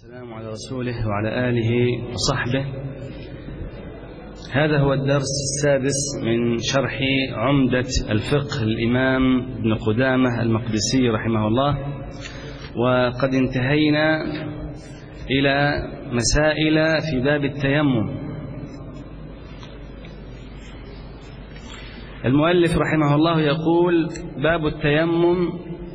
السلام على رسوله وعلى آله وصحبه. هذا هو الدرس السادس من شرح عمدة الفقه الإمام ابن قدامة المقدسي رحمه الله، وقد انتهينا إلى مسائل في باب التيمم. المؤلف رحمه الله يقول: باب التيمم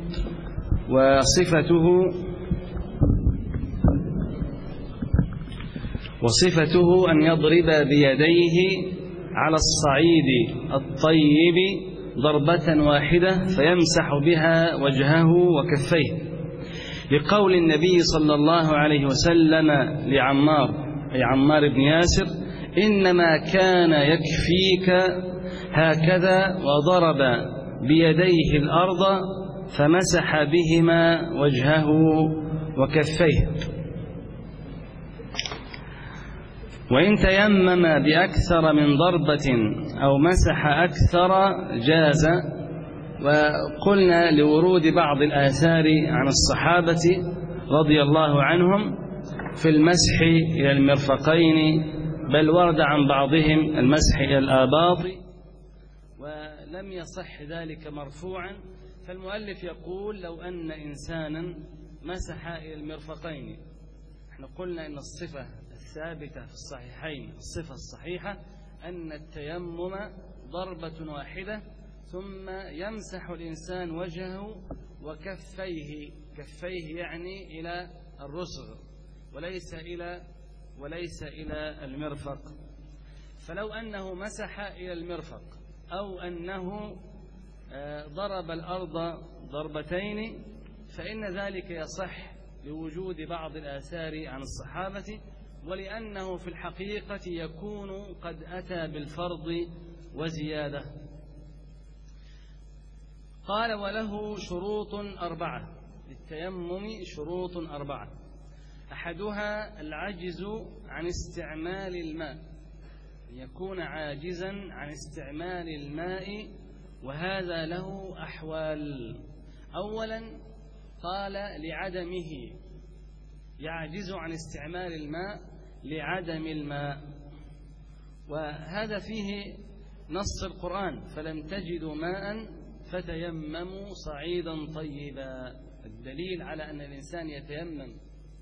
وصفته أن يضرب بيديه على الصعيد الطيب ضربة واحدة فيمسح بها وجهه وكفيه، لقول النبي صلى الله عليه وسلم لعمار أي عمار بن ياسر: إنما كان يكفيك هكذا، وضرب بيديه الأرض فمسح بهما وجهه وكفيه. وإن تيمم بأكثر من ضربة أو مسح أكثر جاز. وقلنا لورود بعض الآثار عن الصحابة رضي الله عنهم في المسح إلى المرفقين، بل ورد عن بعضهم المسح إلى الآباط، ولم يصح ذلك مرفوعا. فالمؤلف يقول: لو أن إنسانا مسح إلى المرفقين، احنا قلنا إن الصفة الثابتة في الصحيحين، الصفة الصحيحة أن التيمم ضربة واحدة ثم يمسح الإنسان وجهه وكفيه، كفيه يعني إلى الرسغ وليس إلى المرفق. فلو أنه مسح إلى المرفق أو أنه ضرب الأرض ضربتين فإن ذلك يصح لوجود بعض الآثار عن الصحابة، ولأنه في الحقيقة يكون قد أتى بالفرض وزيادة. قال: وله شروط 4، للتيمم شروط 4. أحدها العجز عن استعمال الماء، يكون عاجزا عن استعمال الماء، وهذا له أحوال. أولا قال لعدمه، يعجز عن استعمال الماء لعدم الماء، وهذا فيه نص القرآن: فلم تجدوا ماء فتيمموا صعيدا طيبا. الدليل على أن الإنسان يتيمم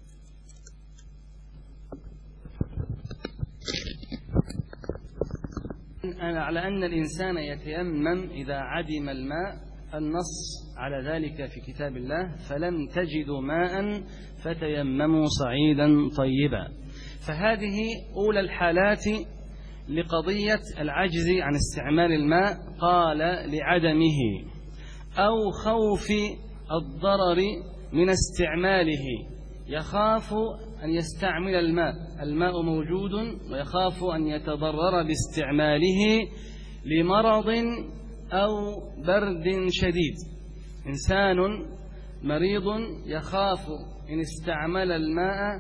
إذا عدم الماء، النص على ذلك في كتاب الله: فلم تجدوا ماء فتيمموا صعيدا طيبا. فهذه أولى الحالات لقضية العجز عن استعمال الماء. قال لعدمه أو خوف الضرر من استعماله، يخاف أن يستعمل الماء موجود ويخاف أن يتضرر باستعماله لمرض أو برد شديد. إنسان مريض يخاف إن استعمل الماء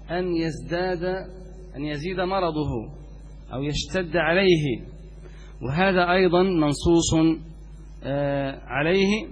أن يزيد مرضه أو يشتد عليه، وهذا أيضا منصوص عليه.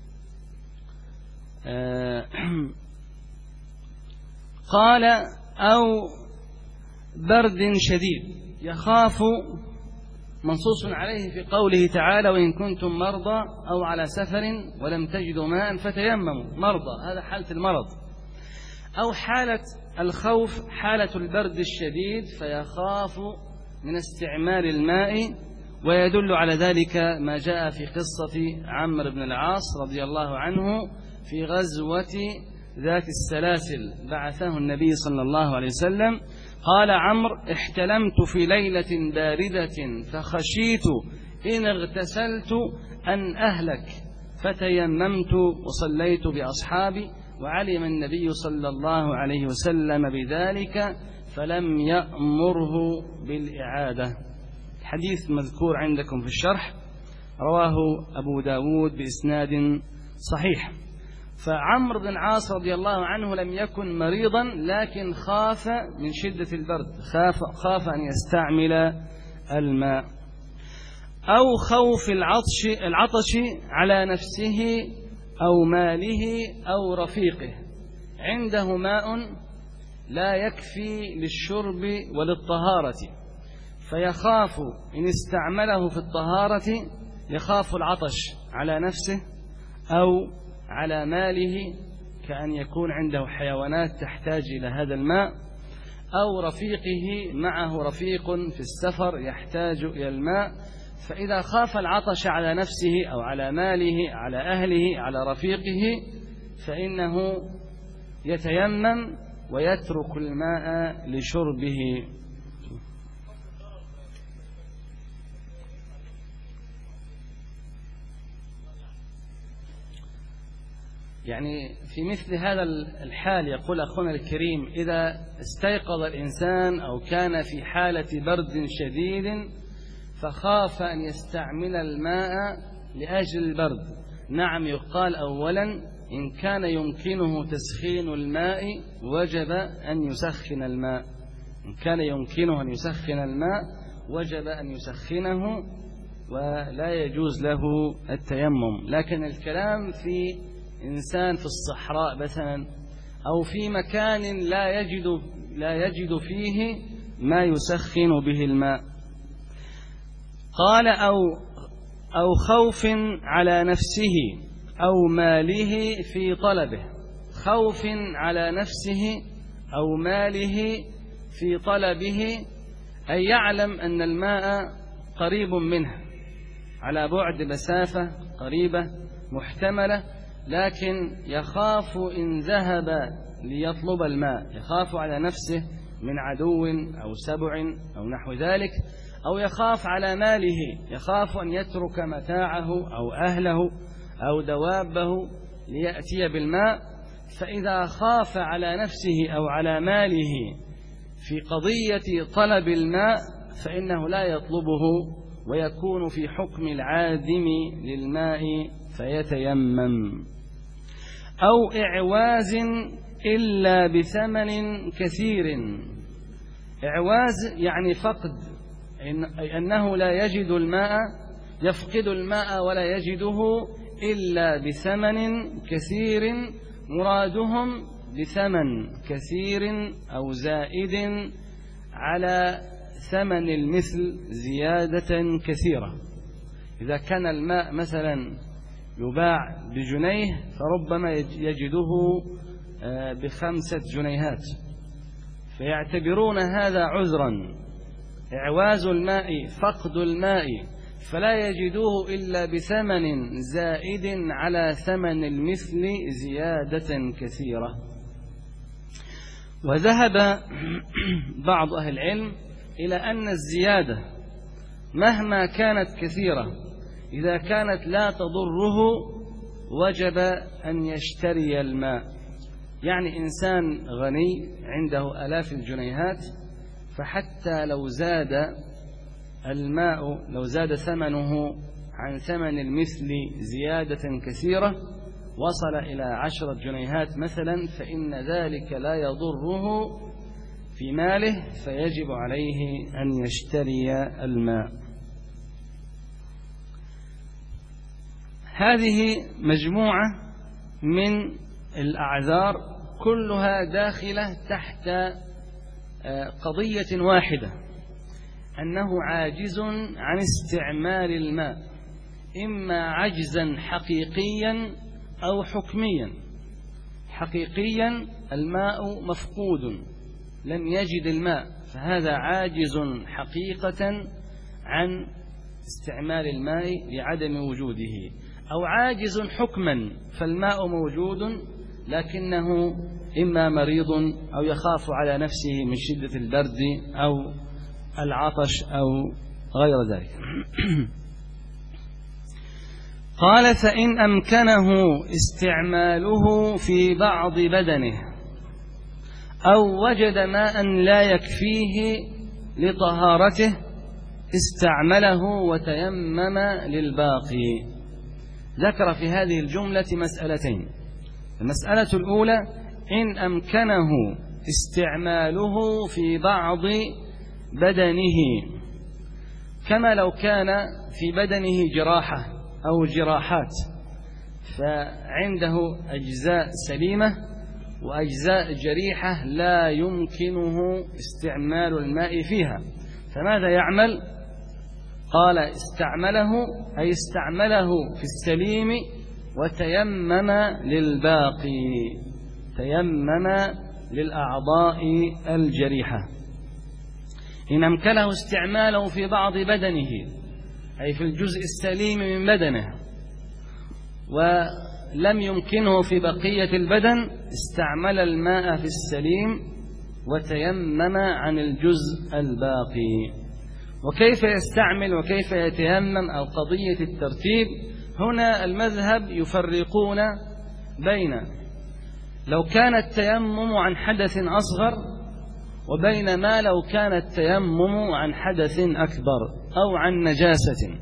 قال أو برد شديد، يخاف، منصوص عليه في قوله تعالى: وإن كنتم مرضى أو على سفر ولم تجدوا ماء فتيمموا. مرضى، هذا حالة المرض. أو حالة الخوف حالة البرد الشديد، فيخاف من استعمال الماء. ويدل على ذلك ما جاء في قصة عمرو بن العاص رضي الله عنه في غزوة ذات السلاسل، بعثه النبي صلى الله عليه وسلم. قال عمرو: احتلمت في ليلة باردة فخشيت إن اغتسلت أن أهلك، فتيممت وصليت بأصحابي، وعلم النبي صلى الله عليه وسلم بذلك فلم يأمره بالإعادة. الحديث مذكور عندكم في الشرح، رواه أبو داود بإسناد صحيح. فعمرو بن العاص رضي الله عنه لم يكن مريضا، لكن خاف من شدة البرد، خاف أن يستعمل الماء. أو خوف العطش على نفسه أو ماله أو رفيقه، عنده ماء لا يكفي للشرب وللطهارة، فيخاف إن استعمله في الطهارة يخاف العطش على نفسه أو على ماله، كأن يكون عنده حيوانات تحتاج إلى هذا الماء، أو رفيقه معه رفيق في السفر يحتاج إلى الماء، فإذا خاف العطش على نفسه أو على ماله على أهله على رفيقه فإنه يتيمم ويترك الماء لشربه. يعني في مثل هذا الحال يقول أخونا الكريم: إذا استيقظ الإنسان أو كان في حالة برد شديد فخاف أن يستعمل الماء لأجل البرد، نعم يقال أولا إن كان يمكنه تسخين الماء وجب أن يسخن الماء، إن كان يمكنه أن يسخن الماء وجب أن يسخنه ولا يجوز له التيمم. لكن الكلام في إنسان في الصحراء مثلا أو في مكان لا يجد فيه ما يسخن به الماء. قال أو خوف على نفسه أو ماله في طلبه، خوف على نفسه أو ماله في طلبه، أي يعلم أن الماء قريب منه على بعد مسافة قريبة محتملة، لكن يخاف إن ذهب ليطلب الماء يخاف على نفسه من عدو أو سبع أو نحو ذلك، أو يخاف على ماله يخاف أن يترك متاعه أو أهله أو دوابه ليأتي بالماء، فإذا خاف على نفسه أو على ماله في قضية طلب الماء فإنه لا يطلبه ويكون في حكم العادم للماء فيتيمم. أو إعواز إلا بثمن كثير، إعواز يعني فقد، أنه لا يجد الماء، يفقد الماء ولا يجده إلا بثمن كثير، مرادهم بثمن كثير أو زائد على ثمن المثل زيادة كثيرة. إذا كان الماء مثلا يباع ب1 فربما يجده ب5 جنيهات، فيعتبرون هذا عذرا، إعواز الماء فقد الماء، فلا يجدوه إلا بثمن زائد على ثمن المثل زيادة كثيرة. وذهب بعض أهل العلم إلى أن الزيادة مهما كانت كثيرة إذا كانت لا تضره وجب أن يشتري الماء. يعني إنسان غني عنده آلاف الجنيهات، فحتى لو زاد الماء لو زاد ثمنه عن ثمن المثل زيادة كثيرة وصل إلى 10 جنيهات مثلا، فإن ذلك لا يضره في ماله فيجب عليه أن يشتري الماء. هذه مجموعة من الأعذار كلها داخلة تحت قضية واحدة، أنه عاجز عن استعمال الماء، إما عجزا حقيقيا أو حكميا. حقيقيا الماء مفقود لم يجد الماء، فهذا عاجز حقيقة عن استعمال الماء لعدم وجوده، أو عاجز حكما فالماء موجود لكنه إما مريض أو يخاف على نفسه من شدة البرد أو العطش أو غير ذلك. قال: فإن أمكنه استعماله في بعض بدنه أو وجد ماء لا يكفيه لطهارته استعمله وتيمم للباقي. ذكر في هذه الجملة مسألتين. المسألة الأولى: إن أمكنه استعماله في بعض بدنه، كما لو كان في بدنه جراحة أو جراحات فعنده أجزاء سليمة وأجزاء جريحة لا يمكنه استعمال الماء فيها، فماذا يعمل؟ قال استعمله، أي استعمله في السليم وتيمم للباقي، تيمم للأعضاء الجريحة. إن أمكنه استعماله في بعض بدنه أي في الجزء السليم من بدنه ولم يمكنه في بقية البدن، استعمل الماء في السليم وتيمم عن الجزء الباقي. وكيف يستعمل وكيف يتيمم أو قضية الترتيب، هنا المذهب يفرقون بين لو كان التيمم عن حدث أصغر وبين ما لو كان التيمم عن حدث أكبر أو عن نجاسة.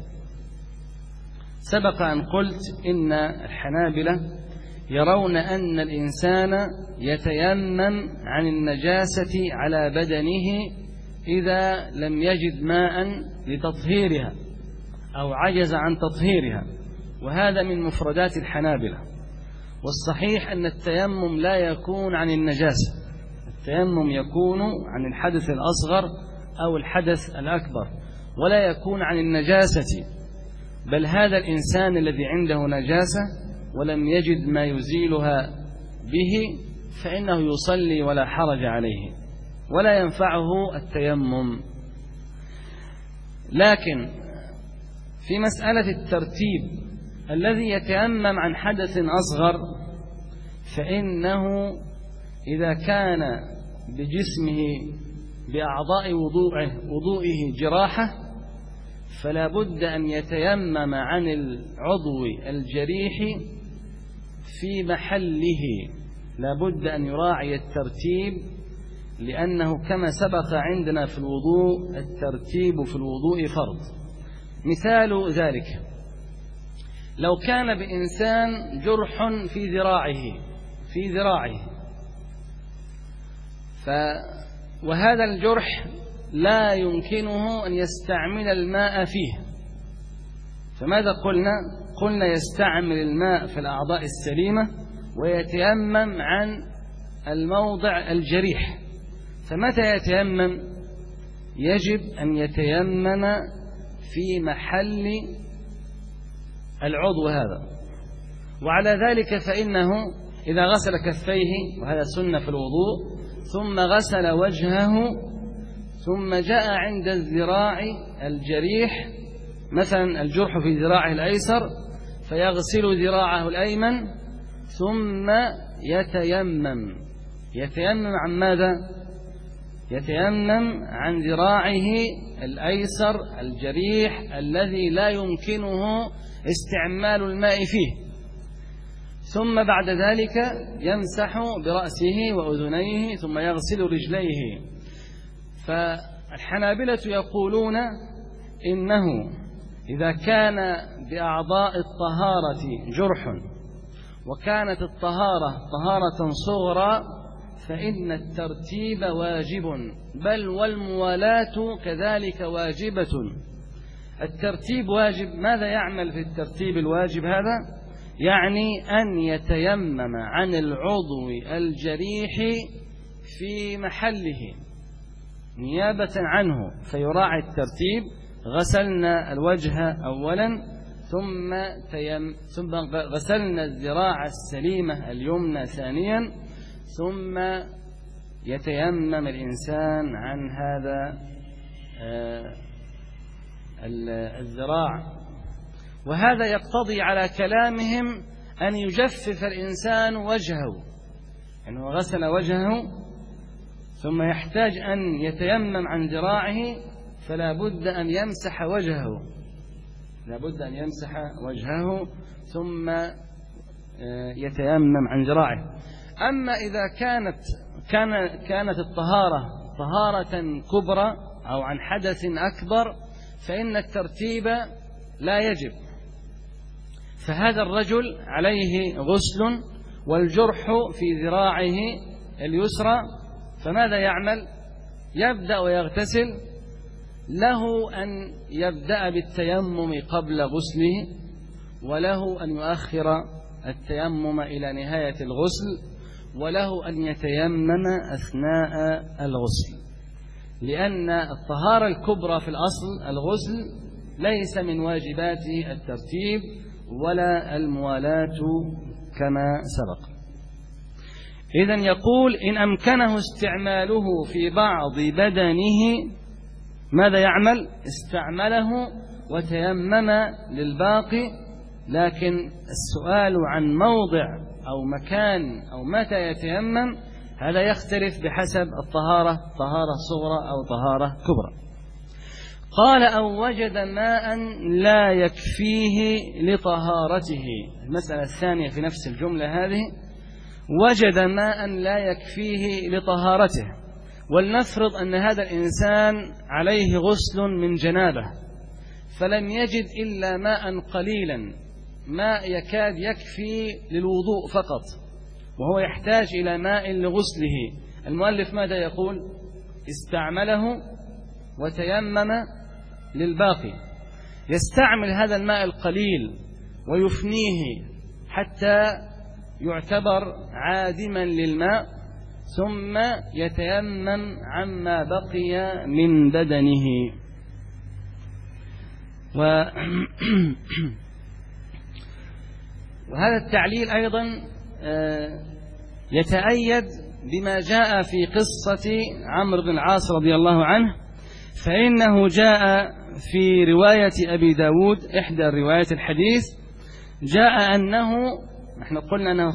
سبق أن قلت إن الحنابلة يرون أن الإنسان يتيمم عن النجاسة على بدنه إذا لم يجد ماء لتطهيرها أو عجز عن تطهيرها، وهذا من مفردات الحنابلة. والصحيح أن التيمم لا يكون عن النجاسة، التيمم يكون عن الحدث الأصغر أو الحدث الأكبر، ولا يكون عن النجاسة. بل هذا الإنسان الذي عنده نجاسة ولم يجد ما يزيلها به فإنه يصلي ولا حرج عليه ولا ينفعه التيمم. لكن في مسألة الترتيب الذي يتيمم عن حدث أصغر، فإنه إذا كان بجسمه بأعضاء وضوئه جراحة فلا بد أن يتيمم عن العضو الجريح في محله، لا بد أن يراعي الترتيب، لأنه كما سبق عندنا في الوضوء الترتيب في الوضوء فرض. مثال ذلك لو كان بإنسان جرح في ذراعه وهذا الجرح لا يمكنه أن يستعمل الماء فيه، فماذا قلنا يستعمل الماء في الأعضاء السليمة ويتيمم عن الموضع الجريح. فمتى يتيمم؟ يجب أن يتيمم في محل العضو هذا. وعلى ذلك فإنه إذا غسل كفيه، وهذا سنة في الوضوء، ثم غسل وجهه ثم جاء عند الذراع الجريح، مثلا الجرح في ذراعه الأيسر، فيغسل ذراعه الأيمن ثم يتيمم عن ماذا؟ يتيمم عن ذراعه الأيسر الجريح الذي لا يمكنه استعمال الماء فيه، ثم بعد ذلك يمسح برأسه وأذنيه ثم يغسل رجليه. فالحنابلة يقولون إنه إذا كان بأعضاء الطهارة جرح وكانت الطهارة طهارة صغرى فإن الترتيب واجب، بل والموالاة كذلك واجبة. الترتيب واجب. ماذا يعمل في الترتيب الواجب هذا؟ يعني أن يتيمم عن العضو الجريح في محله نيابة عنه، فيراعي الترتيب. غسلنا الوجه أولا ثم غسلنا الذراع السليمة اليمنى ثانيا، ثم يتيمم الإنسان عن هذا الذراع. وهذا يقتضي على كلامهم أن يجفف الإنسان وجهه، يعني هو غسل وجهه ثم يحتاج أن يتيمم عن ذراعه، فلا بد أن يمسح وجهه، ثم يتيمم عن ذراعه. أما إذا كانت الطهارة طهارة كبرى أو عن حدث أكبر فإن الترتيب لا يجب، فهذا الرجل عليه غسل والجرح في ذراعه اليسرى، فماذا يعمل؟ يبدأ ويغتسل. له أن يبدأ بالتيمم قبل غسله، وله أن يؤخر التيمم إلى نهاية الغسل، وله أن يتيمم أثناء الغسل، لأن الطهارة الكبرى في الأصل الغسل ليس من واجبات الترتيب ولا الموالاة كما سبق. إذن يقول إن أمكنه استعماله في بعض بدنه ماذا يعمل؟ استعمله وتيمم للباقي، لكن السؤال عن موضع أو مكان أو متى يتيمم هذا يختلف بحسب الطهارة، طهارة صغرى أو طهارة كبرى. قال أو وجد ماء لا يكفيه لطهارته. المسألة الثانية في نفس الجملة هذه، وجد ماء لا يكفيه لطهارته، ولنفرض أن هذا الإنسان عليه غسل من جنابه فلم يجد إلا ماء قليلا، ماء يكاد يكفي للوضوء فقط، وهو يحتاج إلى ماء لغسله. المؤلف ماذا يقول؟ استعمله وتيمم للباقي. يستعمل هذا الماء القليل ويفنيه حتى يعتبر عادما للماء، ثم يتيمم عما بقي من بدنه. وهذا التعليل أيضا يتأيد بما جاء في قصة عمرو بن العاص رضي الله عنه، فإنه جاء في رواية أبي داود إحدى روايات الحديث، جاء أنه نحن قلنا أنه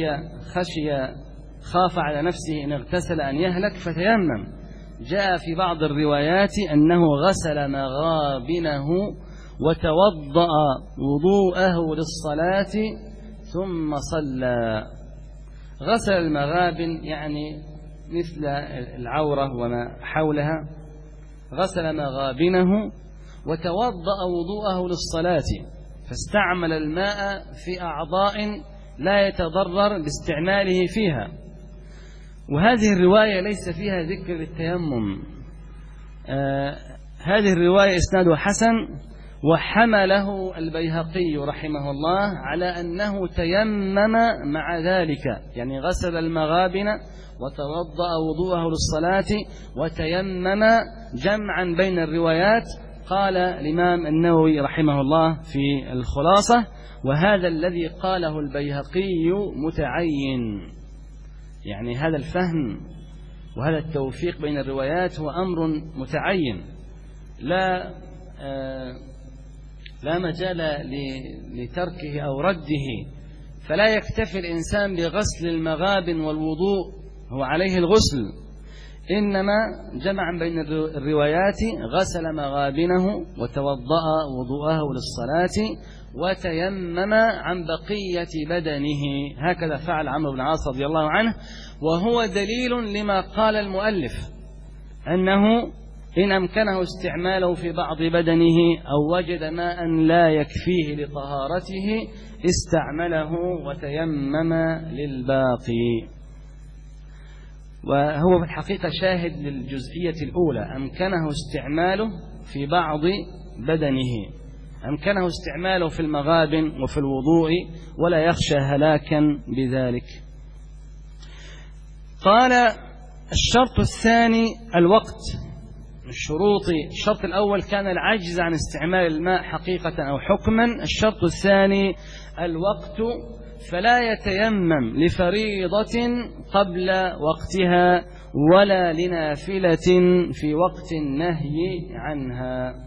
خاف على نفسه إن اغتسل أن يهلك فتيمم. جاء في بعض الروايات أنه غسل مغابنه وتوضأ وضوءه للصلاة ثم صلى. غسل المغابن يعني مثل العورة وما حولها، غسل مغابنه وتوضأ وضوءه للصلاة، فاستعمل الماء في أعضاء لا يتضرر باستعماله فيها. وهذه الرواية ليس فيها ذكر للتيمم. هذه الرواية إسنادها حسن، وحمله البيهقي رحمه الله على أنه تيمم مع ذلك، يعني غسل المغابن وتوضأ وضوءه للصلاة وتيمم، جمعا بين الروايات. قال الإمام النووي رحمه الله في الخلاصة: وهذا الذي قاله البيهقي متعين، يعني هذا الفهم وهذا التوفيق بين الروايات هو أمر متعين، لا مجال لتركه أو رده. فلا يكتفي الإنسان بغسل المغابن والوضوء، هو عليه الغسل، إنما جمعا بين الروايات غسل مغابنه وتوضأ وضوءه للصلاة وتيمم عن بقية بدنه. هكذا فعل عمرو بن العاص رضي الله عنه، وهو دليل لما قال المؤلف أنه إن أمكنه استعماله في بعض بدنه أو وجد ماء لا يكفيه لطهارته استعمله وتيمم للباقي. وهو في الحقيقة شاهد للجزئية الأولى، أمكنه استعماله في بعض بدنه، أمكنه استعماله في المغابن وفي الوضوء ولا يخشى هلاكا بذلك. قال الشرط الثاني الوقت. الشرط الأول كان العجز عن استعمال الماء حقيقة أو حكما، الشرط الثاني الوقت، فلا يتيمم لفريضة قبل وقتها ولا لنافلة في وقت النهي عنها.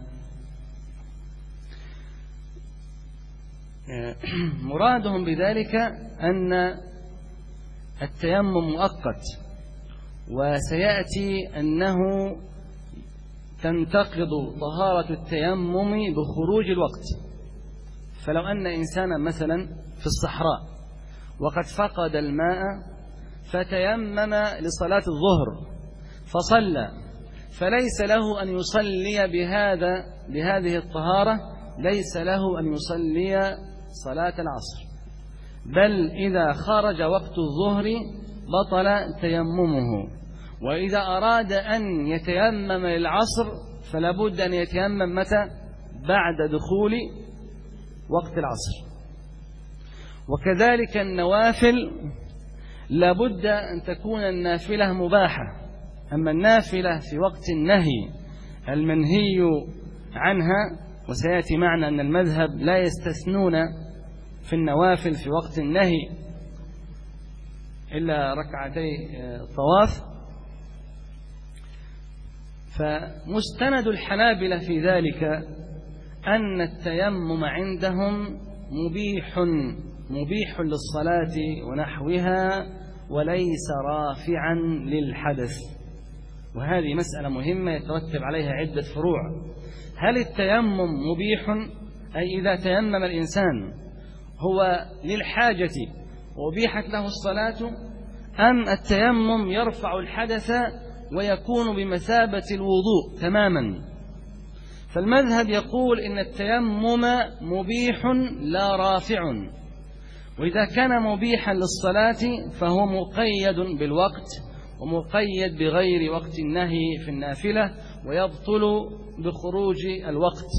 مرادهم بذلك أن التيمم مؤقت، وسيأتي أنه تنتقض طهارة التيمم بخروج الوقت. فلو أن إنسانا مثلا في الصحراء وقد فقد الماء فتيمم لصلاة الظهر فصلى، فليس له أن يصلي بهذه الطهارة، ليس له أن يصلي صلاة العصر، بل إذا خرج وقت الظهر بطل تيممه. وإذا أراد أن يتيمم للعصر فلا بد أن يتيمم متى؟ بعد دخول وقت العصر. وكذلك النوافل لابد أن تكون النافلة مباحة. أما النافلة في وقت النهي المنهي عنها، وسيأتي معنا أن المذهب لا يستثنون في النوافل في وقت النهي إلا ركعتي طواف، فمستند الحنابلة في ذلك أن التيمم عندهم مبيح للصلاة ونحوها وليس رافعا للحدث. وهذه مسألة مهمة يترتب عليها عدة فروع. هل التيمم مبيح، أي إذا تيمم الإنسان هو للحاجة وأبيحت له الصلاة، أم التيمم يرفع الحدث ويكون بمثابة الوضوء تماما؟ فالمذهب يقول إن التيمم مبيح لا رافع، وإذا كان مبيحا للصلاة فهو مقيد بالوقت ومقيد بغير وقت النهي في النافلة، ويبطل بخروج الوقت.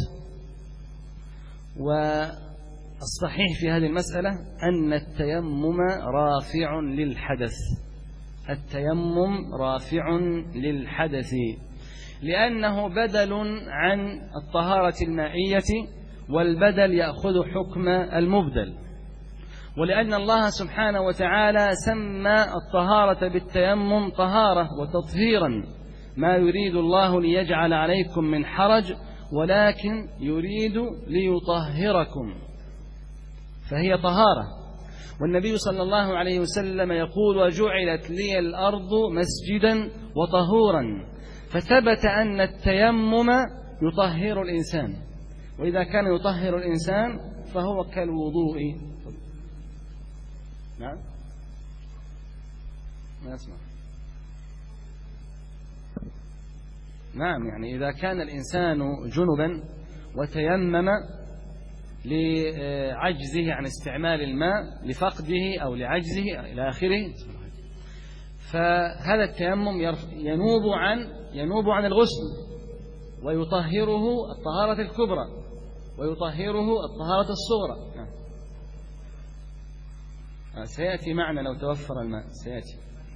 والصحيح في هذه المسألة أن التيمم رافع للحدث، التيمم رافع للحدث، لأنه بدل عن الطهارة المائية، والبدل يأخذ حكم المبدل، ولأن الله سبحانه وتعالى سمى الطهارة بالتيمم طهارة وتطهيرا، ما يريد الله ليجعل عليكم من حرج ولكن يريد ليطهركم، فهي طهارة. والنبي صلى الله عليه وسلم يقول: وجعلت لي الأرض مسجدا وطهورا. فثبت أن التيمم يطهر الإنسان، وإذا كان يطهر الإنسان فهو كالوضوء. نعم، ما أسمع. نعم، يعني إذا كان الإنسان جنبا وتيمم لعجزه عن استعمال الماء، لفقده أو لعجزه إلى آخره، فهذا التيمم ينوب عن الغسل، ويطهره الطهارة الكبرى ويطهره الطهارة الصغرى. سيأتي معنا لو توفر الماء، سيأتي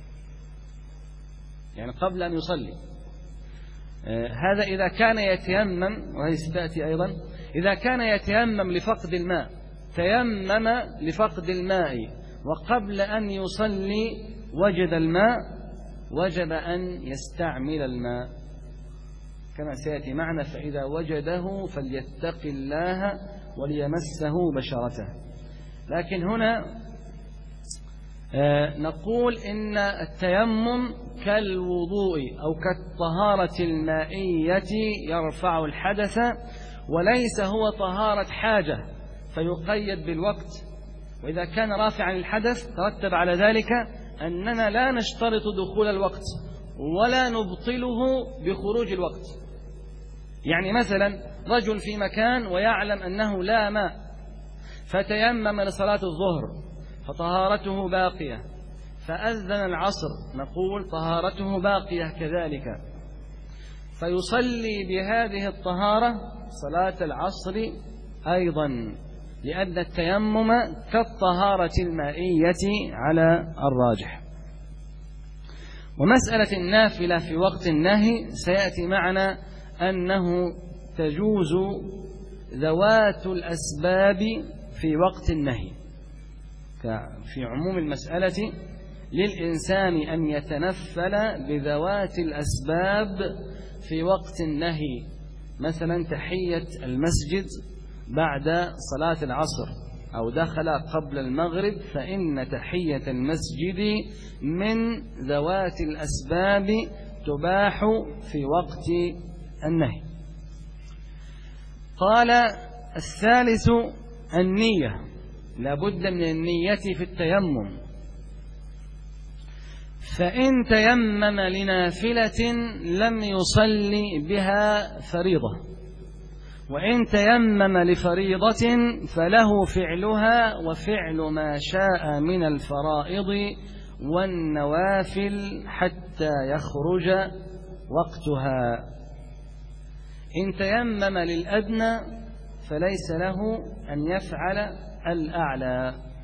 يعني قبل أن يصلي. هذا إذا كان يتيمم، وهي ستأتي أيضا، إذا كان يتيمم لفقد الماء، تيمم لفقد الماء وقبل أن يصلي وجد الماء، وجب أن يستعمل الماء كما سيأتي معنا: فإذا وجده فليتق الله وليمسه بشرته. لكن هنا نقول إن التيمم كالوضوء أو كالطهارة المائية يرفع الحدث، وليس هو طهارة حاجة فيقيد بالوقت. وإذا كان رافعا الحدث ترتب على ذلك أننا لا نشترط دخول الوقت ولا نبطله بخروج الوقت. يعني مثلا رجل في مكان ويعلم أنه لا ماء فتيمم لصلاة الظهر فطهارته باقية، فأذن العصر نقول طهارته باقية كذلك، فيصلي بهذه الطهارة صلاة العصر أيضا، لأن التيمم كالطهارة المائية على الراجح. ومسألة النافلة في وقت النهي سيأتي معنا أنه تجوز ذوات الأسباب في وقت النهي، في عموم المسألة للإنسان أن يتنفل بذوات الأسباب في وقت النهي، مثلا تحية المسجد بعد صلاة العصر أو دخل قبل المغرب، فإن تحية المسجد من ذوات الأسباب تباح في وقت النهي. قال الثالث النية، لا بد من النية في التيمم. فإن تيمم لنافلة لم يصلي بها فريضة، وإن تيمم لفريضة فله فعلها وفعل ما شاء من الفرائض والنوافل حتى يخرج وقتها. إن تيمم للأدنى فليس له أن يفعل الأعلى،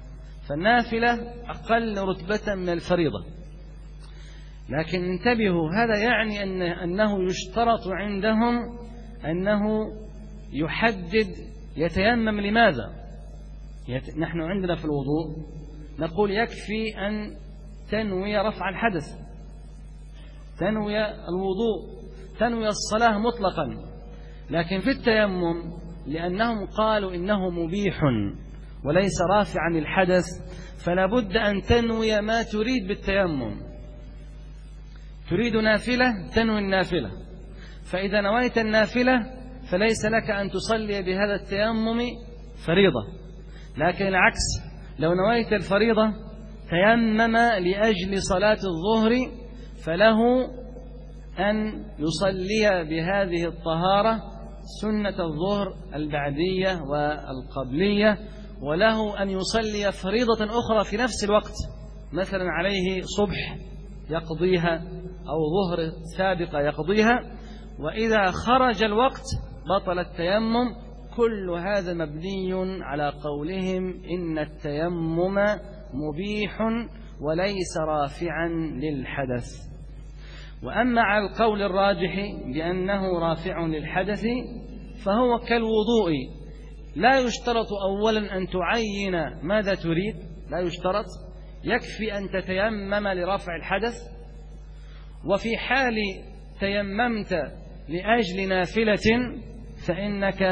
فالنافلة أقل رتبة من الفريضة. لكن انتبهوا، هذا يعني أنه يشترط عندهم أنه يحدد يتيمم لماذا. نحن عندنا في الوضوء نقول يكفي أن تنوي رفع الحدث، تنوي الوضوء، تنوي الصلاة مطلقا. لكن في التيمم لأنهم قالوا إنه مبيح وليس رافعا للحدث، فلا بد أن تنوي ما تريد بالتيمم. تريد نافلة تنوي النافلة، فإذا نويت النافلة فليس لك أن تصلي بهذا التيمم فريضة. لكن العكس، لو نويت الفريضة تيمم لأجل صلاة الظهر فله أن يصلي بهذه الطهارة سنة الظهر البعدية والقبلية، وله أن يصلي فريضة أخرى في نفس الوقت، مثلا عليه صبح يقضيها أو ظهر سابقة يقضيها، وإذا خرج الوقت بطل التيمم. كل هذا مبني على قولهم إن التيمم مبيح وليس رافعا للحدث. وأما على القول الراجح بأنه رافع للحدث فهو كالوضوء، لا يشترط أولا أن تعين ماذا تريد، لا يشترط، يكفي أن تتيمم لرفع الحدث. وفي حال تيممت لأجل نافلة فإنك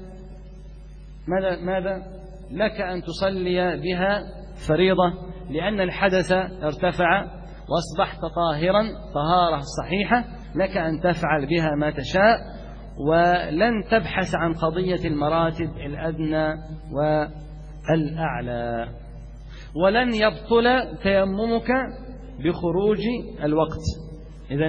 ماذا لك أن تصلي بها فريضة، لأن الحدث ارتفع وأصبحت طاهرا طهارة صحيحة، لك أن تفعل بها ما تشاء، ولن تبحث عن قضية المراتب الأدنى والأعلى، ولن يبطل تيممك بخروج الوقت. إذن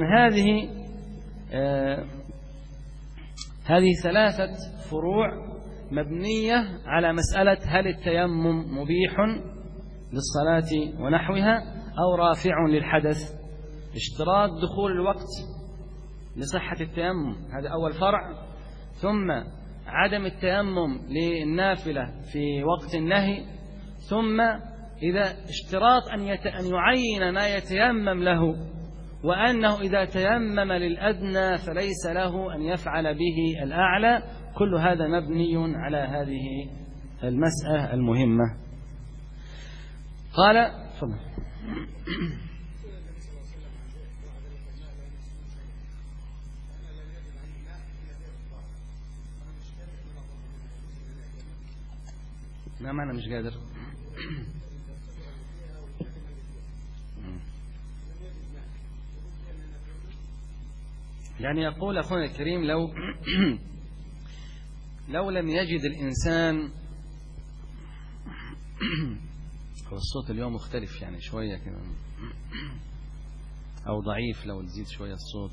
هذه ثلاثة فروع مبنية على مسألة هل التيمم مبيح للصلاة ونحوها أو رافع للحدث. اشتراط دخول الوقت لصحة التيمم، هذا أول فرع. ثم عدم التيمم للنافلة في وقت النهي. ثم إذا اشتراط أن يعين ما يتيمم له، وأنه إذا تيمم للأدنى فليس له أن يفعل به الأعلى. كل هذا مبني على هذه المسألة المهمة. قال فضل. نعم أنا مش قادر. يعني يقول أخونا الكريم لو لم يجد الإنسان هو الصوت اليوم مختلف يعني شوية كده أو ضعيف، لو تزيد شوية الصوت.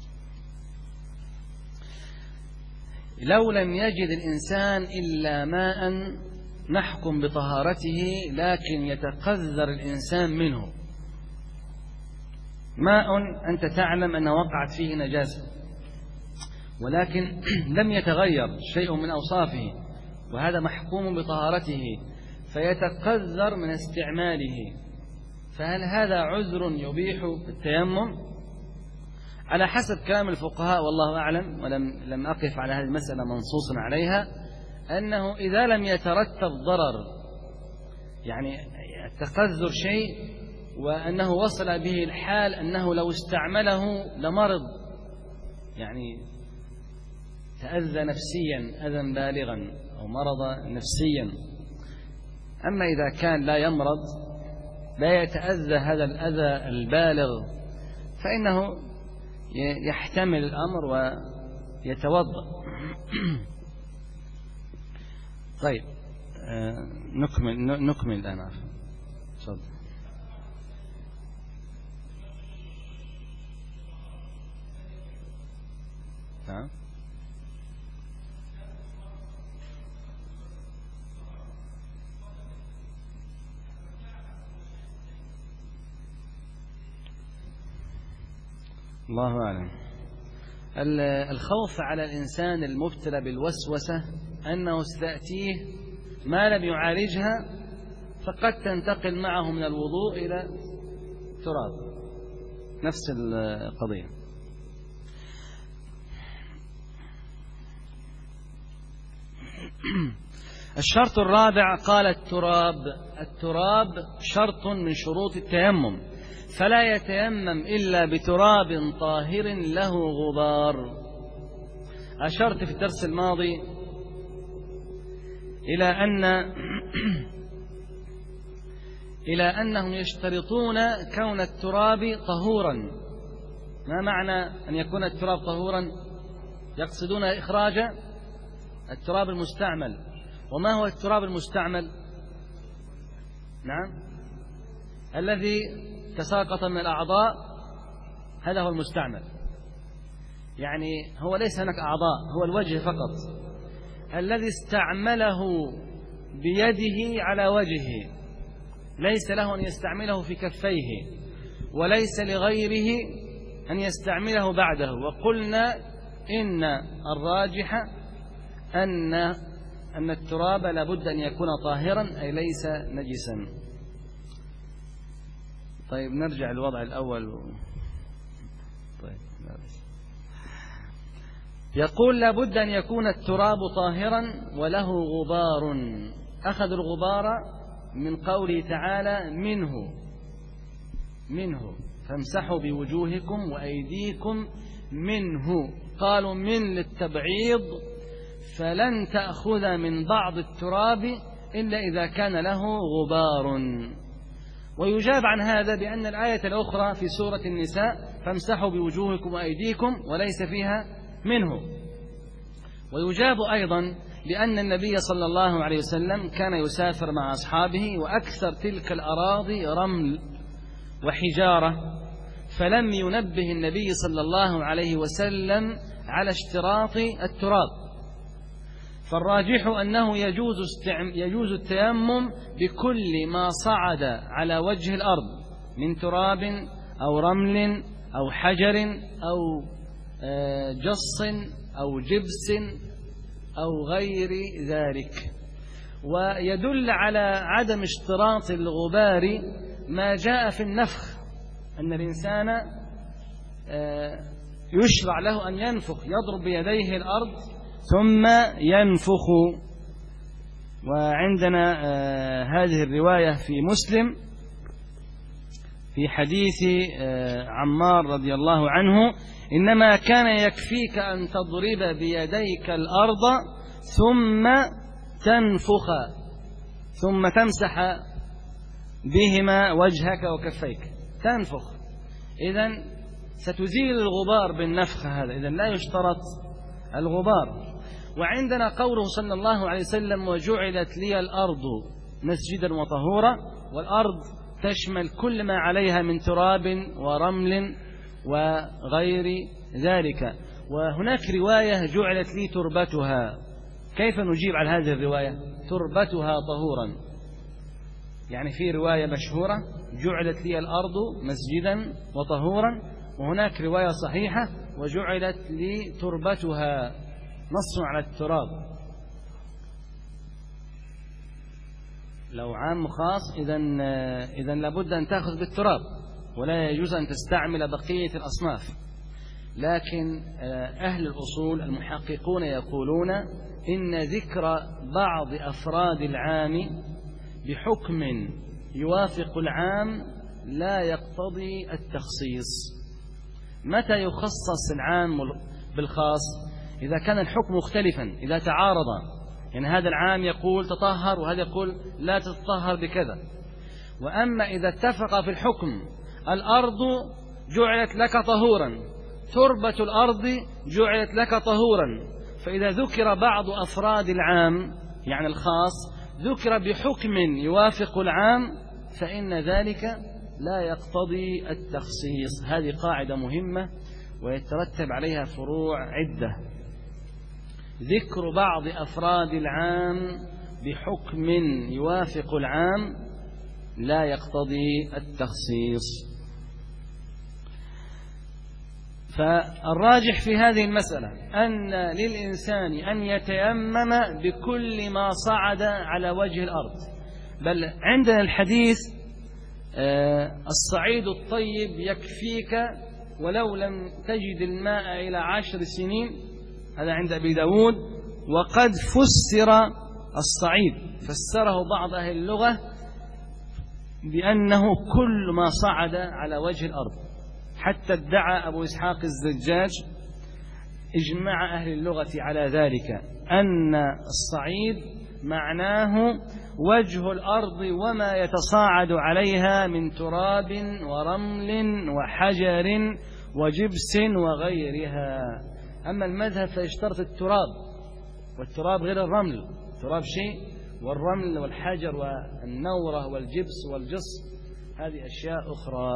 لو لم يجد الإنسان إلا ماء نحكم بطهارته، لكن يتقذر الإنسان منه ماء أنت تعلم أن وقعت فيه نجاسة، ولكن لم يتغير شيء من أوصافه، وهذا محكوم بطهارته، فيتقذر من استعماله، فهل هذا عذر يبيح التيمم؟ على حسب كلام الفقهاء والله أعلم، ولم أقف على هذه المسألة منصوصا عليها، أنه إذا لم يترتب ضرر، يعني التقذر شيء وأنه وصل به الحال أنه لو استعمله لمرض، يعني تأذى نفسيا أذى بالغا أو مرض نفسيا. أما إذا كان لا يمرض، لا يتأذى هذا الأذى البالغ، فإنه يحتمل الأمر ويتوضأ. طيب نكمل الآن. تفضل. نعم. الله أعلم. الخوف على الإنسان المبتلى بالوسوسة أنه ستأتيه ما لم يعالجها فقد تنتقل معه من الوضوء إلى تراب، نفس القضية. الشرط الرابع قال التراب شرط من شروط التيمم، فلا يتيمم إلا بتراب طاهر له غبار. أشرت في الدرس الماضي إلى أنهم يشترطون كون التراب طهورا. ما معنى أن يكون التراب طهورا؟ يقصدون إخراج التراب المستعمل. وما هو التراب المستعمل؟ نعم، الذي تساقط من الأعضاء، هذا هو المستعمل. يعني هو ليس هناك أعضاء، هو الوجه فقط، الذي استعمله بيده على وجهه، ليس له أن يستعمله في كفيه، وليس لغيره أن يستعمله بعده. وقلنا إن الراجح أن التراب لابد أن يكون طاهرا، أي ليس نجسا. طيب نرجع للوضع الأول. طيب يقول لابد أن يكون التراب طاهرا وله غبار. أخذ الغبار من قوله تعالى منه فامسحوا بوجوهكم وأيديكم منه. قالوا من للتبعيض، فلن تأخذ من بعض التراب إلا إذا كان له غبار. ويجاب عن هذا بأن الآية الأخرى في سورة النساء فامسحوا بوجوهكم وأيديكم وليس فيها منه. ويجاب أيضا لأن النبي صلى الله عليه وسلم كان يسافر مع أصحابه، وأكثر تلك الأراضي رمل وحجارة، فلم ينبه النبي صلى الله عليه وسلم على اشتراط التراب. فالراجح أنه يجوز التيمم بكل ما صعد على وجه الأرض من تراب أو رمل أو حجر أو جص أو جبس أو غير ذلك. ويدل على عدم اشتراط الغبار ما جاء في النفخ، أن الإنسان يشرع له أن ينفخ، يضرب بيديه الأرض ثم ينفخ. وعندنا هذه الرواية في مسلم في حديث عمار رضي الله عنه: إنما كان يكفيك أن تضرب بيديك الأرض ثم تنفخ ثم تمسح بهما وجهك وكفيك، تنفخ. إذن ستزيل الغبار بالنفخ هذا، إذن لا يشترط الغبار. وعندنا قوله صلى الله عليه وسلم: وجعلت لي الأرض مسجدا وطهورا، والأرض تشمل كل ما عليها من تراب ورمل وغير ذلك. وهناك رواية: جعلت لي تربتها. كيف نجيب على هذه الرواية؟ تربتها طهورا، يعني في رواية مشهورة: جعلت لي الأرض مسجدا وطهورا، وهناك رواية صحيحة: وجعلت لي تربتها، نص على التراب. لو عام خاص إذن لابد أن تأخذ بالتراب، ولا يجوز أن تستعمل بقية الأصناف. لكن أهل الأصول المحققون يقولون إن ذكر بعض أفراد العام بحكم يوافق العام لا يقتضي التخصيص. متى يخصص العام بالخاص؟ إذا كان الحكم مختلفا، إذا تعارض، يعني هذا العام يقول تطهر وهذا يقول لا تتطهر بكذا. وأما إذا اتفق في الحكم: الأرض جعلت لك طهورا، تربة الأرض جعلت لك طهورا، فإذا ذكر بعض أفراد العام يعني الخاص ذكر بحكم يوافق العام فإن ذلك لا يقتضي التخصيص. هذه قاعدة مهمة ويترتب عليها فروع عدة. ذكر بعض أفراد العام بحكم يوافق العام لا يقتضي التخصيص. فالراجح في هذه المسألة أن للإنسان أن يتيمم بكل ما صعد على وجه الأرض، بل عندنا الحديث الصعيد الطيب يكفيك ولو لم تجد الماء إلى 10 سنين. هذا عند أبي داود. وقد فسر الصعيد، فسره بعض أهل اللغة بأنه كل ما صعد على وجه الأرض، حتى ادعى أبو إسحاق الزجاج إجماع أهل اللغة على ذلك، أن الصعيد معناه وجه الأرض وما يتصاعد عليها من تراب ورمل وحجر وجبس وغيرها. أما المذهب فيشترط التراب، والتراب غير الرمل، التراب شيء والرمل والحجر والنورة والجبس والجص هذه أشياء أخرى.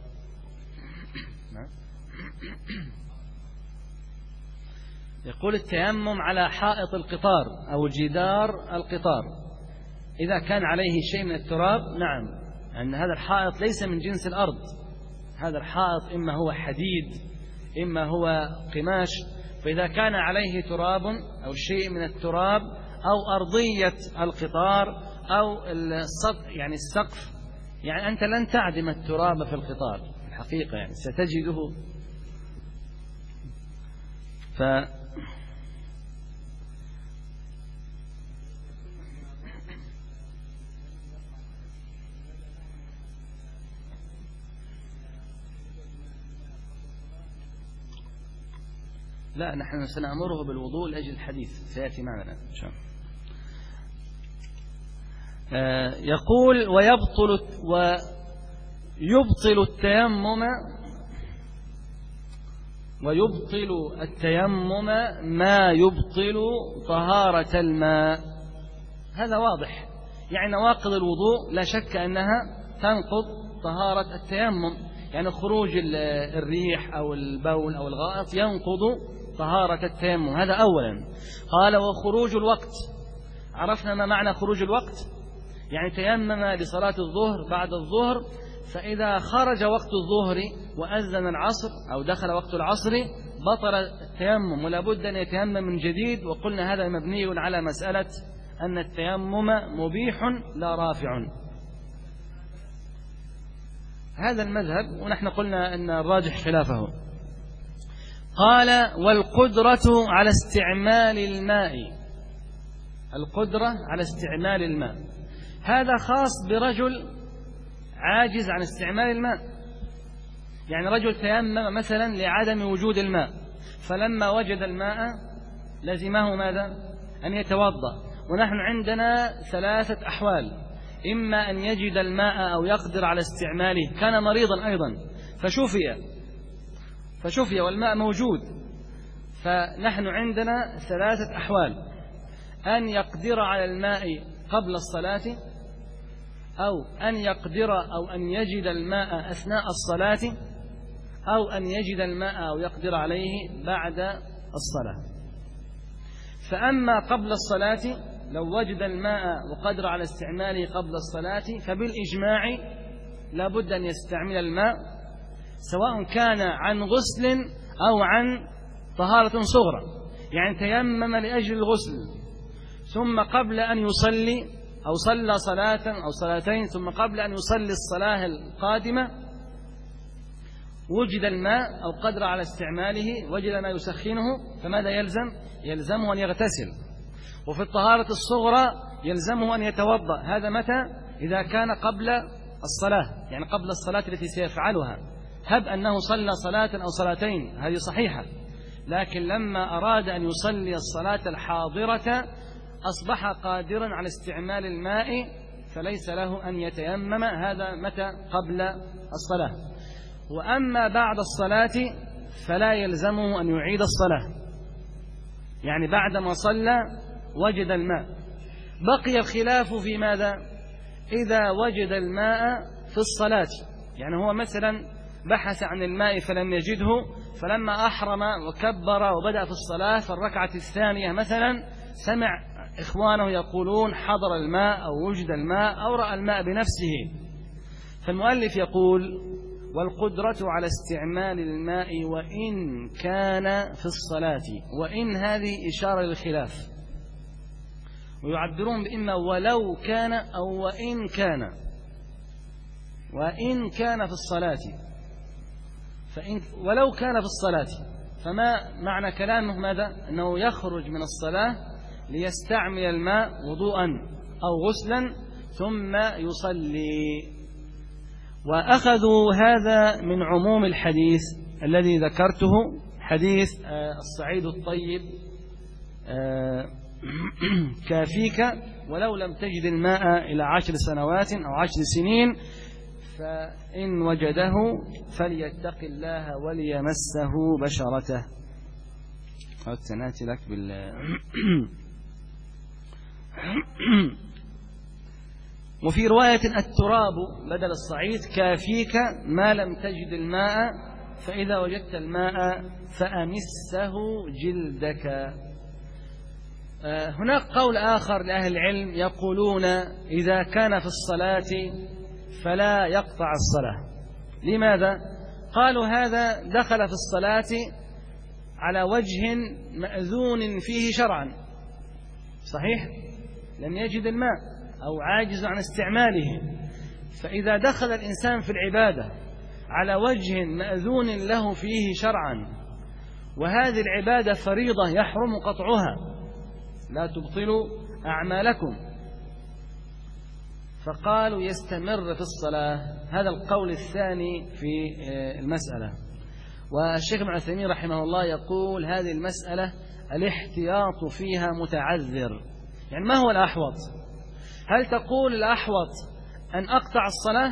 يقول التيمم على حائط القطار أو جدار القطار إذا كان عليه شيء من التراب، نعم، أن هذا الحائط ليس من جنس الأرض، هذا الحائط إما هو حديد إما هو قماش، فإذا كان عليه تراب أو شيء من التراب أو أرضية القطار أو يعني السقف، يعني أنت لن تعدم التراب في القطار الحقيقة، يعني ستجده. لا، نحن سنأمره بالوضوء لأجل الحديث سيأتي معنا إن شاء الله. يقول ويبطل التيمم ما يبطل طهارة الماء. هذا واضح، يعني نواقض الوضوء لا شك أنها تنقض طهارة التيمم، يعني خروج الريح أو البول أو الغائط ينقض طهارة التيمم، هذا أولا. قال وخروج الوقت، عرفنا ما معنى خروج الوقت، يعني تيمم لصلاة الظهر بعد الظهر، فإذا خرج وقت الظهر وأذن العصر أو دخل وقت العصر بطل التيمم ولا بد أن يتيمم من جديد. وقلنا هذا مبني على مسألة أن التيمم مبيح لا رافع، هذا المذهب، ونحن قلنا أن الراجح خلافه. قال والقدرة على استعمال الماء، القدرة على استعمال الماء هذا خاص برجل عاجز عن استعمال الماء، يعني رجل تيمم مثلا لعدم وجود الماء، فلما وجد الماء لزمه ماذا؟ أن يتوضأ. ونحن عندنا 3 أحوال، إما أن يجد الماء أو يقدر على استعماله، كان مريضا أيضا فشفي والماء موجود، فنحن عندنا 3 أحوال: أن يقدر على الماء قبل الصلاة، أو أن يقدر أو أن يجد الماء أثناء الصلاة، أو أن يجد الماء أو يقدر عليه بعد الصلاة. فأما قبل الصلاة لو وجد الماء وقدر على استعماله قبل الصلاة فبالإجماع لا بد أن يستعمل الماء، سواء كان عن غسل أو عن طهارة صغرى، يعني تيمم لأجل الغسل ثم قبل أن يصلي أو صلى صلاة أو صلاتين ثم قبل أن يصلي الصلاة القادمة وجد الماء أو قدر على استعماله، وجد ما يسخنه، فماذا يلزمه أن يغتسل. وفي الطهارة الصغرى يلزمه أن يتوضأ. هذا متى؟ إذا كان قبل الصلاة، يعني قبل الصلاة التي سيفعلها. هب أنه صلى صلاة أو صلاتين هذه صحيحة، لكن لما أراد أن يصلي الصلاة الحاضرة أصبح قادرا على استعمال الماء فليس له أن يتيمم. هذا متى؟ قبل الصلاة. وأما بعد الصلاة فلا يلزمه أن يعيد الصلاة، يعني بعدما صلى وجد الماء. بقي الخلاف في ماذا؟ إذا وجد الماء في الصلاة، يعني هو مثلا بحث عن الماء فلم يجده، فلما أحرم وكبر وبدأ في الصلاة في الركعة الثانية مثلا سمع إخوانه يقولون حضر الماء أو وجد الماء أو رأى الماء بنفسه، فالمؤلف يقول والقدرة على استعمال الماء وإن كان في الصلاة. وإن هذه إشارة للخلاف، ويعبرون بإما ولو كان أو وإن كان في الصلاة، ولو كان في الصلاة. فما معنى كلامه ماذا؟ أنه يخرج من الصلاة ليستعمل الماء وضوءا أو غسلا ثم يصلي. وأخذوا هذا من عموم الحديث الذي ذكرته، حديث الصعيد الطيب كافيك ولو لم تجد الماء إلى 10 سنوات أو 10 سنين، فإن وجده فليتق الله وليمسه بشرته. نأتي لك وفي رواية التراب بدل الصعيد كافيك ما لم تجد الماء، فإذا وجدت الماء فأمسه جلدك. هناك قول آخر لأهل العلم يقولون إذا كان في الصلاة فلا يقطع الصلاة. لماذا؟ قالوا هذا دخل في الصلاة على وجه مأذون فيه شرعا، صحيح؟ لم يجد الماء أو عاجز عن استعماله، فإذا دخل الإنسان في العبادة على وجه مأذون له فيه شرعا وهذه العبادة فريضة يحرم قطعها، لا تبطلوا أعمالكم، فقالوا يستمر في الصلاة. هذا القول الثاني في المسألة. والشيخ ابن عثيمين رحمه الله يقول هذه المسألة الاحتياط فيها متعذر. يعني ما هو الأحوط؟ هل تقول الأحوط أن أقطع الصلاة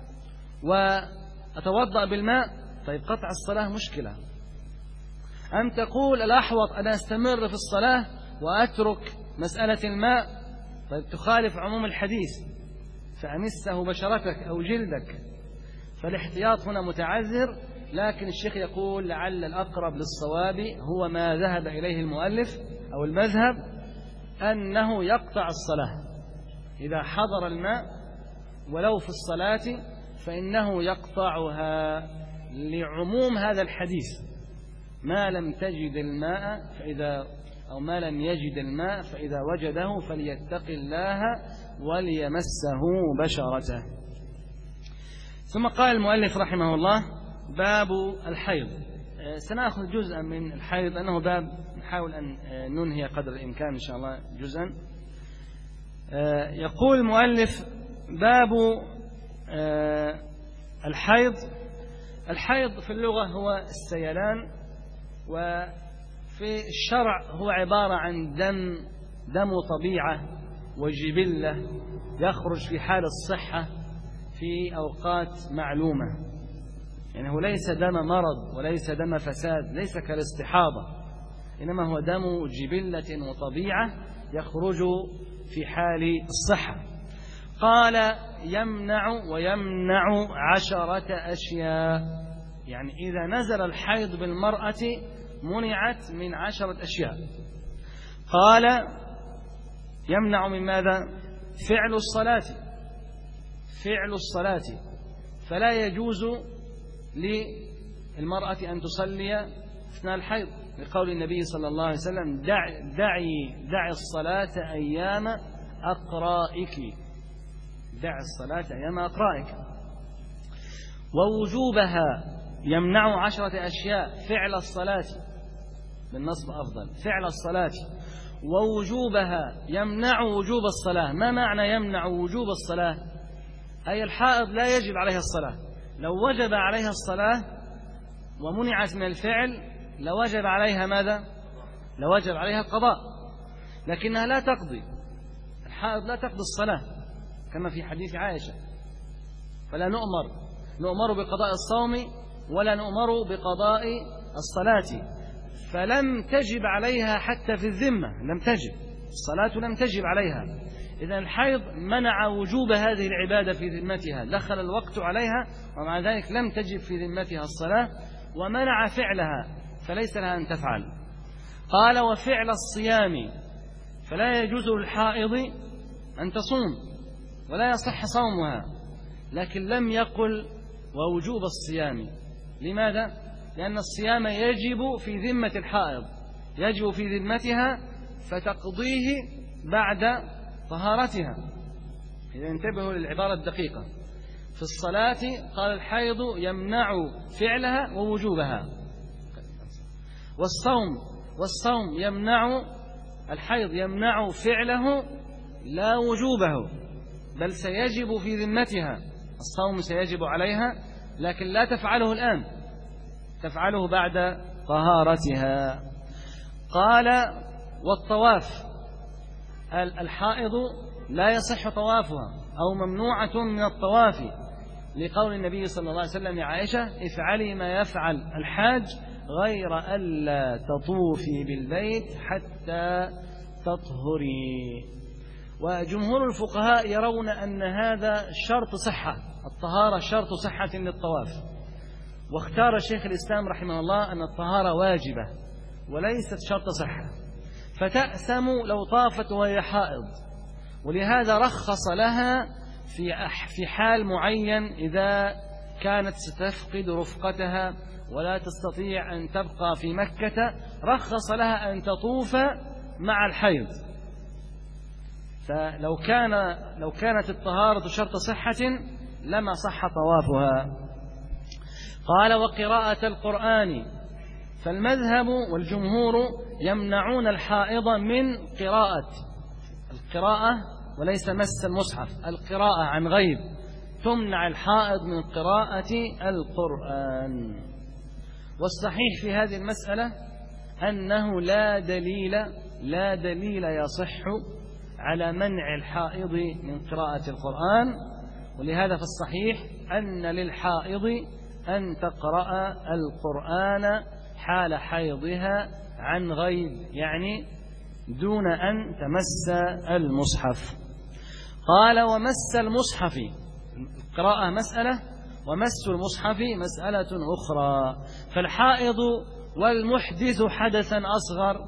وأتوضأ بالماء؟ طيب قطع الصلاة مشكلة. أم تقول الأحوط أن أستمر في الصلاة وأترك مسألة الماء؟ طيب تخالف عموم الحديث فأمسه بشرتك أو جلدك. فالاحتياط هنا متعذر، لكن الشيخ يقول لعل الأقرب للصواب هو ما ذهب إليه المؤلف أو المذهب، أنه يقطع الصلاة إذا حضر الماء ولو في الصلاة فإنه يقطعها لعموم هذا الحديث ما لم تجد الماء أو ما لم يجد الماء فإذا وجده فليتق الله وليمسه بشرته. ثم قال المؤلف رحمه الله باب الحيض. سنأخذ جزءا من الحيض أنه باب نحاول أن ننهي قدر الإمكان إن شاء الله جزءا. يقول المؤلف باب الحيض. الحيض في اللغة هو السيلان، وفي الشرع هو عبارة عن دم طبيعة وجبلة يخرج في حال الصحة في أوقات معلومة. يعني هو ليس دم مرض وليس دم فساد، ليس كالاستحاضة، إنما هو دم جبلة وطبيعة يخرج في حال الصحة. قال ويمنع 10 أشياء. يعني إذا نزل الحيض بالمرأة منعت من 10 أشياء. قال يمنع من ماذا؟ فعل الصلاة، فلا يجوز للمرأة أن تصلي أثناء الحيض، لقول النبي صلى الله عليه وسلم دعي الصلاة أيام أقرائك. دع الصلاة أيام أقرائك. ووجوبها يمنع 10 أشياء. فعل الصلاة بالنصب أفضل، فعل الصلاة. ووجوبها يمنع وجوب الصلاة. ما معنى يمنع وجوب الصلاة؟ أي الحائض لا يجب عليها الصلاة. لو وجب عليها الصلاة ومنعت من الفعل لوجب عليها ماذا؟ لوجب عليها القضاء، لكنها لا تقضي. الحائض لا تقضي الصلاة كما في حديث عائشة. فلا نؤمر بقضاء الصوم ولا نؤمر بقضاء الصلاة. فلم تجب عليها حتى في الذمة، لم تجب الصلاة، لم تجب عليها. إذن الحيض منع وجوب هذه العبادة في ذمتها، دخل الوقت عليها ومع ذلك لم تجب في ذمتها الصلاة، ومنع فعلها فليس لها أن تفعل. قال وفعل الصيام، فلا يجوز للحائض أن تصوم ولا يصح صومها، لكن لم يقل ووجوب الصيام. لماذا؟ لأن الصيام يجب في ذمة الحائض، يجب في ذمتها فتقضيه بعد طهارتها. إذا انتبهوا للعبارة الدقيقة. في الصلاة قال الحيض يمنع فعلها ووجوبها، والصوم يمنع، الحيض يمنع فعله لا وجوبه، بل سيجب في ذمتها، الصوم سيجب عليها لكن لا تفعله الآن، تفعله بعد طهارتها. قال والطواف، الحائض لا يصح طوافها أو ممنوعة من الطواف، لقول النبي صلى الله عليه وسلم لعائشة: افعلي ما يفعل الحاج غير ألا تطوفي بالبيت حتى تطهري. وجمهور الفقهاء يرون أن هذا شرط صحة، الطهارة شرط صحة للطواف، واختار شيخ الإسلام رحمه الله أن الطهارة واجبة وليست شرط صحة، فتأثم لو طافت وهي حائض، ولهذا رخص لها في حال معين إذا كانت ستفقد رفقتها ولا تستطيع أن تبقى في مكة، رخص لها أن تطوف مع الحيض. فلو كانت الطهارة شرط صحة لما صح طوافها. قال وقراءة القرآن، فالمذهب والجمهور يمنعون الحائض من القراءة وليس مس المصحف، القراءة عن غيب، تمنع الحائض من قراءة القرآن. والصحيح في هذه المسألة أنه لا دليل يصح على منع الحائض من قراءة القرآن، ولهذا في الصحيح أن للحائض أن تقرأ القرآن حال حيضها عن غيب، يعني دون أن تمس المصحف. قال ومس المصحف، القراءة مسألة ومس المصحف مسألة أخرى. فالحائض والمحدث حدثا أصغر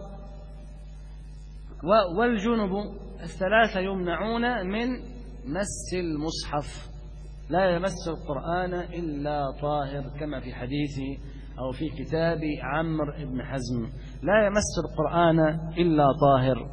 والجنب الثلاثة يمنعون من مس المصحف، لا يمس القرآن إلا طاهر، كما في حديث أو في كتاب عمرو بن حزم: لا يمس القرآن إلا طاهر.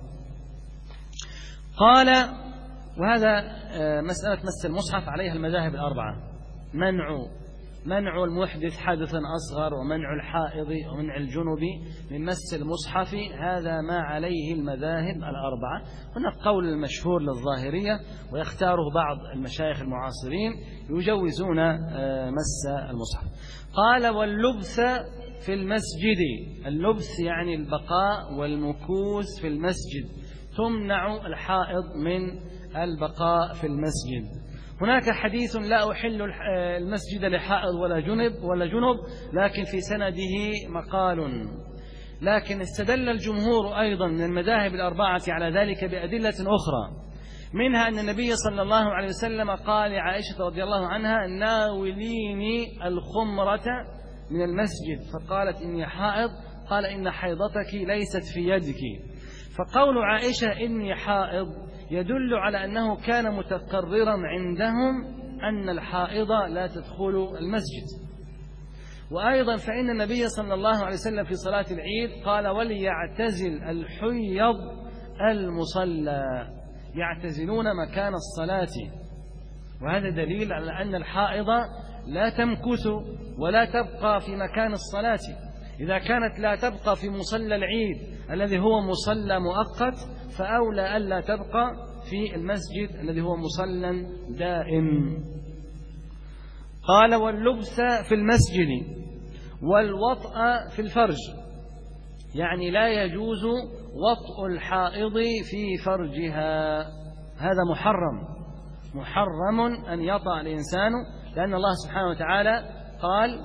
قال وهذا مسألة مس المصحف عليها المذاهب الأربعة: منع المحدث حدثا أصغر، ومنع الحائض، ومنع الجنب من مس المصحف، هذا ما عليه المذاهب الأربعة. هناك قول المشهور للظاهرية ويختاره بعض المشايخ المعاصرين يجوزون مس المصحف. قال واللبث في المسجد، اللبث يعني البقاء والمكوث في المسجد، تمنع الحائض من البقاء في المسجد. هناك حديث: لا أحل المسجد لحائض ولا جنب، لكن في سنده مقال. لكن استدل الجمهور أيضا من المذاهب الأربعة على ذلك بأدلة أخرى، منها أن النبي صلى الله عليه وسلم قال لعائشة رضي الله عنها: ناوليني الخمرة من المسجد، فقالت: إني حائض، قال: إن حيضتك ليست في يدك. فقول عائشة إني حائض يدل على أنه كان متقررا عندهم أن الحائض لا تدخل المسجد. وأيضا فإن النبي صلى الله عليه وسلم في صلاة العيد قال: وليعتزل الحيض المصلى، يعتزلون مكان الصلاة. وهذا دليل على أن الحائض لا تمكث ولا تبقى في مكان الصلاة. إذا كانت لا تبقى في مصلى العيد الذي هو مصلى مؤقت، فأولى ألا تبقى في المسجد الذي هو مصلى دائم. قال واللبس في المسجد والوطأ في الفرج، يعني لا يجوز وطء الحائض في فرجها، هذا محرم أن يطأ الإنسان، لأن الله سبحانه وتعالى قال: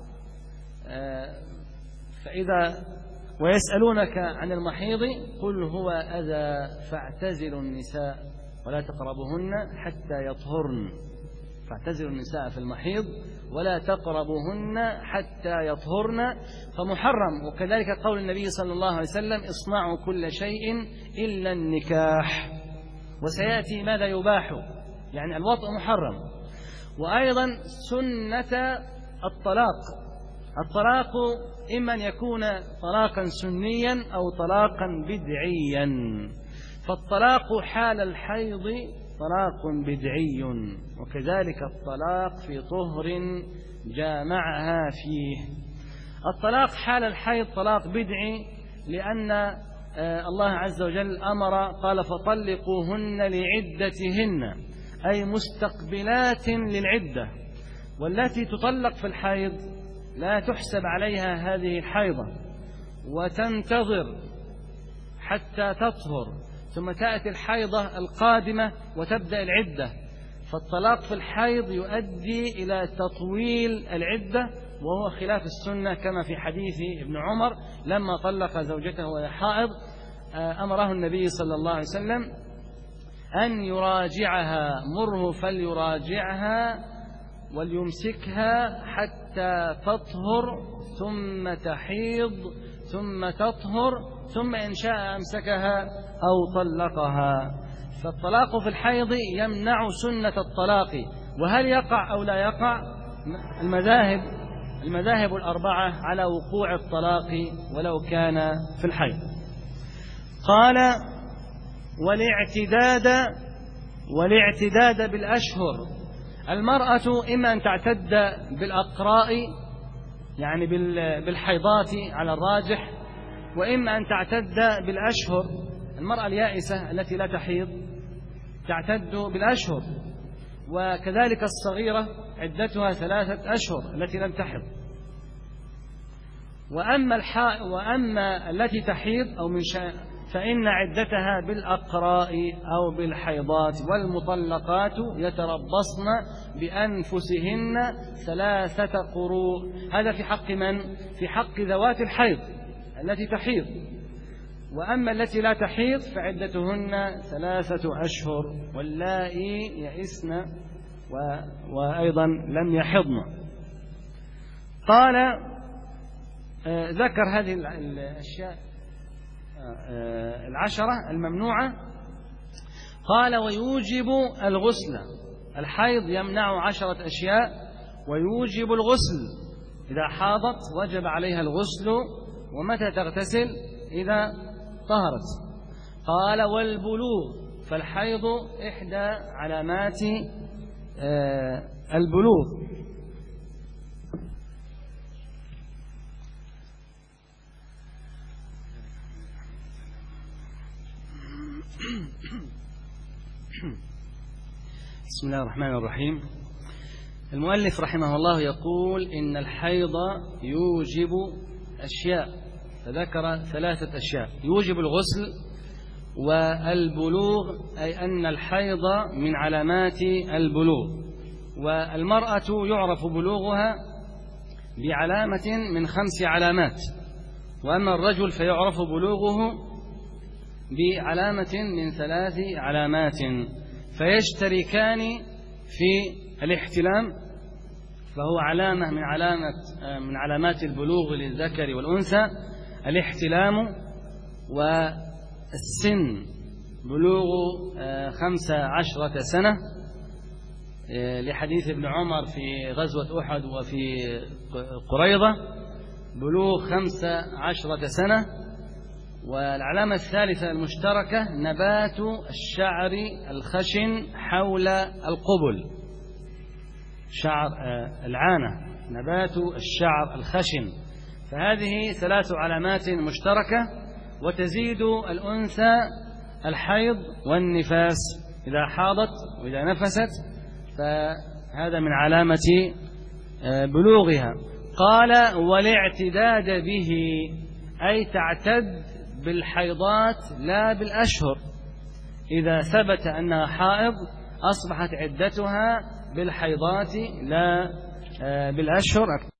ويسألونك عن المحيض قل هو أذى فاعتزلوا النساء ولا تقربوهن حتى يطهرن. فاعتزلوا النساء في المحيض ولا تقربوهن حتى يطهرن، فمحرم. وكذلك قول النبي صلى الله عليه وسلم: اصنعوا كل شيء إلا النكاح. وسيأتي ماذا يباح، يعني الوطء محرم. وأيضا سنة الطلاق إما أن يكون طلاقا سنيا أو طلاقا بدعيا. فالطلاق حال الحيض طلاق بدعي، وكذلك الطلاق في طهر جامعها فيه. الطلاق حال الحيض طلاق بدعي، لأن الله عز وجل أمر قال فطلقوهن لعدتهن، أي مستقبلات للعدة، والتي تطلق في الحيض لا تحسب عليها هذه الحيضة وتنتظر حتى تطهر، ثم تأتي الحيضة القادمة وتبدأ العدة. فالطلاق في الحيض يؤدي إلى تطويل العدة، وهو خلاف السنة، كما في حديث ابن عمر لما طلق زوجته وهي حائض أمره النبي صلى الله عليه وسلم أن يراجعها، مره فليراجعها وليمسكها حتى تطهر ثم تحيض ثم تطهر، ثم إن شاء أمسكها أو طلقها. فالطلاق في الحيض يمنع سنة الطلاق. وهل يقع أو لا يقع؟ المذاهب الأربعة على وقوع الطلاق ولو كان في الحيض. قال والاعتداد بالأشهر. المرأة إما أن تعتد بالأقراء يعني بالحيضات على الراجح، وإما أن تعتد بالأشهر. المرأة اليائسة التي لا تحيض تعتد بالأشهر، وكذلك الصغيرة عدتها 3 أشهر التي لم تحض. وأما التي تحيض أو من فإن عدتها بالأقراء أو بالحيضات. والمطلقات يتربصن بأنفسهن 3 قروء. هذا في حق من؟ في حق ذوات الحيض التي تحيض. وأما التي لا تحيض فعدتهن 3 أشهر، واللائي يئسن وأيضا لم يحضن. قال ذكر هذه الأشياء 10 الممنوعة. قال ويوجب الغسل. الحيض يمنع 10 أشياء، ويوجب الغسل. إذا حاضت وجب عليها الغسل. ومتى تغتسل؟ إذا طهرت. قال والبلوغ. فالحيض إحدى علامات البلوغ. بسم الله الرحمن الرحيم. المؤلف رحمه الله يقول إن الحيض يوجب أشياء، فذكر 3 أشياء: يوجب الغسل، والبلوغ، أي أن الحيض من علامات البلوغ. والمرأة يعرف بلوغها بعلامة من 5 علامات، وأما الرجل فيعرف بلوغه بعلامة من 3 علامات، فيشتركان في الاحتلام، فهو علامة من علامات البلوغ للذكر والأنثى الاحتلام. والسن بلوغ 15 سنة، لحديث ابن عمر في غزوة أحد وفي قريظة بلوغ 15 سنة. والعلامة الثالثة المشتركة نبات الشعر الخشن حول القبل، شعر العانة، نبات الشعر الخشن. فهذه 3 علامات مشتركة. وتزيد الأنثى الحيض والنفاس، إذا حاضت وإذا نفست فهذا من علامة بلوغها. قال والاعتداد به، أي تعتد بالحيضات لا بالأشهر. إذا ثبت أنها حائض أصبحت عدتها بالحيضات لا بالأشهر.